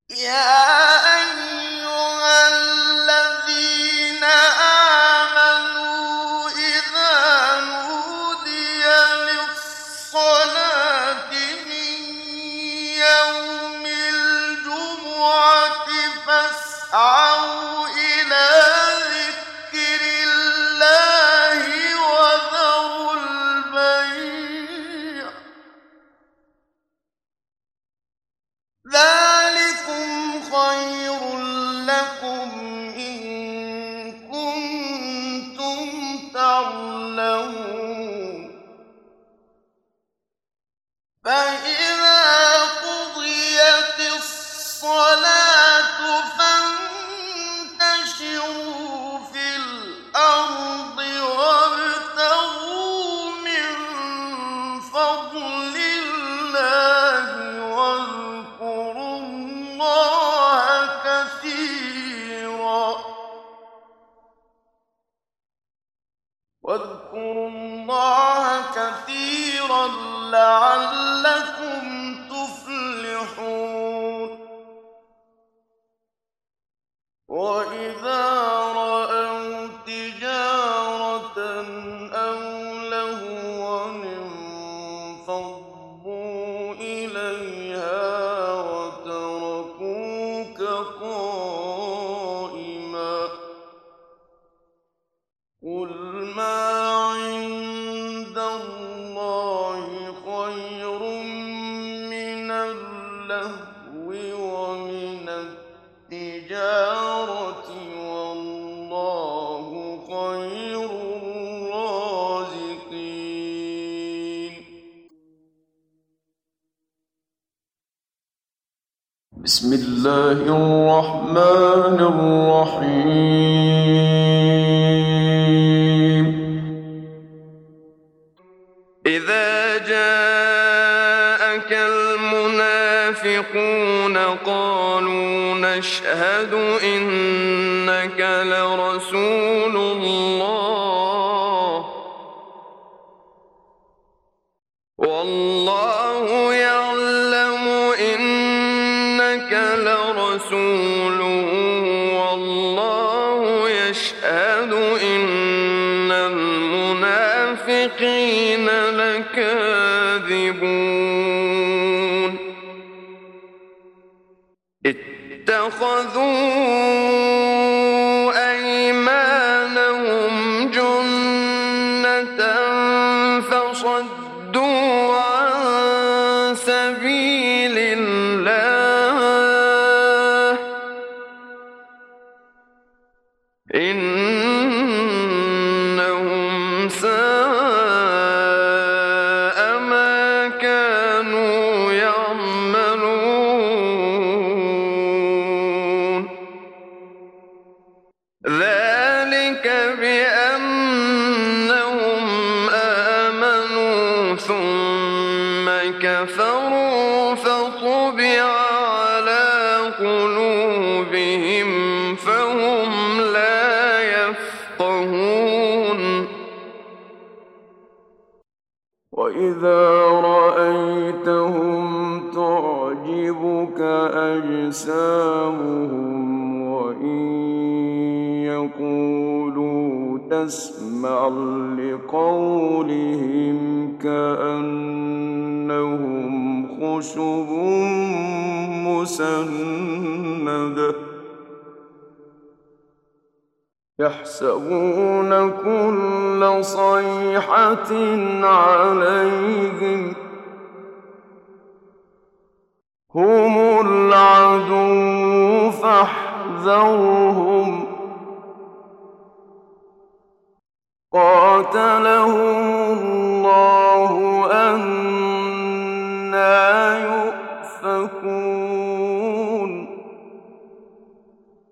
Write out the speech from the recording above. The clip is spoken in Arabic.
يا أيها الذين آمنوا إذا نودي للصلاة من يوم الجمعة فاسعوا إلى ذكر الله وذروا البيع ذلكم خير لكم إن كنتم تعلمون فإذا قضيت الصلاة فانتشروا في الأرض وابتغوا من فضل الله واذكروا الله كثيرا لعلكم تفلحون وإذا رأوا تجارة أو لهوا انفضوا إليها وتركوك قائما قل ما عند الله خير من اللهو ومن التجارة والله خير الرازقين بسم الله الرحمن الرحيم إذا جاءك المنافقون قالوا نشهد إنك لرسول الله والله يعلم إنك لرسوله والله يشهد إن المنافقين لكاذبون اتخذوا أيمانهم جنة فصدوا عن سبيل الله إنهم ساء ما كانوا يعملون ذلك بأنهم آمنوا ثم كفروا فطبع على قلوبهم فهم لا يفقهون وإذا رأيتهم تعجبك أجسامهم وإن يقولوا تسمع لقولهم كأنهم خشب مسندة يحسبون كل صيحة عليهم هم العدو فاحذرهم قاتلهم